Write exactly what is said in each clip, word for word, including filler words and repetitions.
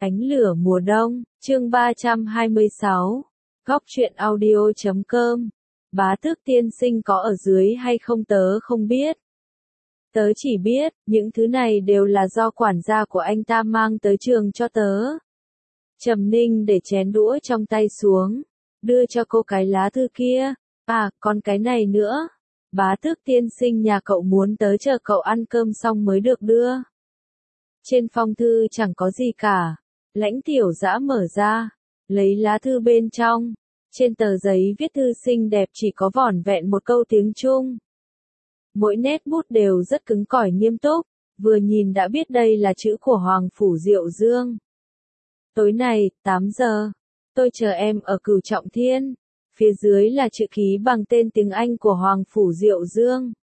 Ánh lửa mùa đông, chương ba trăm hai mươi sáu. Góc truyện audio chấm com. Bá Tước tiên sinh có ở dưới hay không tớ không biết. Tớ chỉ biết, những thứ này đều là do quản gia của anh ta mang tới trường cho tớ. Trầm Ninh để chén đũa trong tay xuống, đưa cho cô cái lá thư kia. À, còn cái này nữa. Bá Tước tiên sinh nhà cậu muốn tớ chờ cậu ăn cơm xong mới được đưa. Trên phong thư chẳng có gì cả. Lãnh Tiểu Dã mở ra, lấy lá thư bên trong. Trên tờ giấy viết thư xinh đẹp chỉ có vỏn vẹn một câu tiếng Trung. Mỗi nét bút đều rất cứng cỏi nghiêm túc, vừa nhìn đã biết đây là chữ của Hoàng Phủ Diệu Dương. Tối nay, tám giờ, tôi chờ em ở Cửu Trọng Thiên. Phía dưới là chữ ký bằng tên tiếng Anh của Hoàng Phủ Diệu Dương.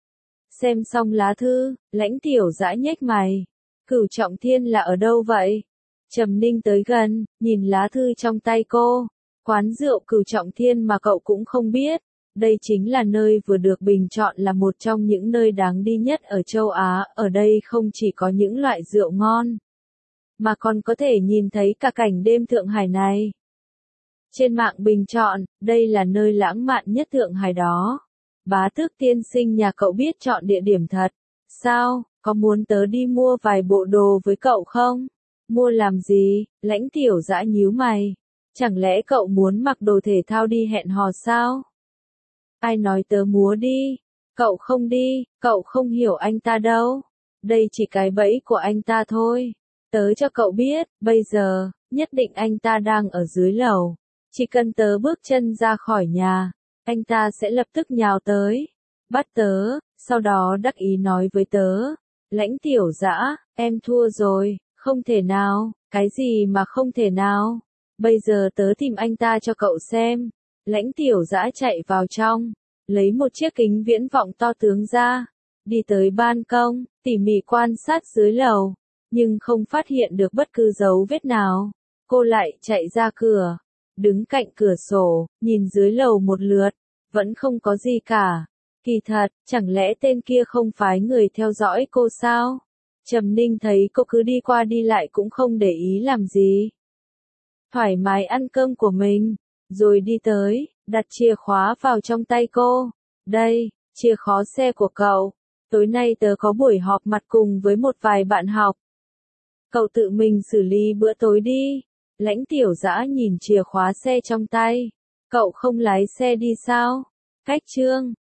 Xem xong lá thư, Lãnh Tiểu Dã nhếch mày. Cửu Trọng Thiên là ở đâu vậy? Trầm Ninh tới gần, nhìn lá thư trong tay cô. Quán rượu Cửu Trọng Thiên mà cậu cũng không biết. Đây chính là nơi vừa được bình chọn là một trong những nơi đáng đi nhất ở châu Á. Ở đây không chỉ có những loại rượu ngon, mà còn có thể nhìn thấy cả cảnh đêm Thượng Hải này. Trên mạng bình chọn, đây là nơi lãng mạn nhất Thượng Hải đó. Bá Tước tiên sinh nhà cậu biết chọn địa điểm thật. Sao, có muốn tớ đi mua vài bộ đồ với cậu không? Mua làm gì? Lãnh Tiểu Dã nhíu mày. Chẳng lẽ cậu muốn mặc đồ thể thao đi hẹn hò sao? Ai nói tớ múa đi? Cậu không đi, cậu không hiểu anh ta đâu. Đây chỉ cái bẫy của anh ta thôi. Tớ cho cậu biết, bây giờ, nhất định anh ta đang ở dưới lầu. Chỉ cần tớ bước chân ra khỏi nhà, anh ta sẽ lập tức nhào tới, bắt tớ, sau đó đắc ý nói với tớ. Lãnh Tiểu Dã, em thua rồi, không thể nào, cái gì mà không thể nào. Bây giờ tớ tìm anh ta cho cậu xem. Lãnh Tiểu Dã chạy vào trong, lấy một chiếc kính viễn vọng to tướng ra, đi tới ban công, tỉ mỉ quan sát dưới lầu, nhưng không phát hiện được bất cứ dấu vết nào. Cô lại chạy ra cửa, đứng cạnh cửa sổ, nhìn dưới lầu một lượt, vẫn không có gì cả. Kỳ thật, chẳng lẽ tên kia không phái người theo dõi cô sao? Trầm Ninh thấy cô cứ đi qua đi lại cũng không để ý làm gì. Thoải mái ăn cơm của mình, rồi đi tới, đặt chìa khóa vào trong tay cô. Đây, chìa khóa xe của cậu. Tối nay tớ có buổi họp mặt cùng với một vài bạn học. Cậu tự mình xử lý bữa tối đi. Lãnh Tiểu Dã nhìn chìa khóa xe trong tay. Cậu không lái xe đi sao? Cách chương.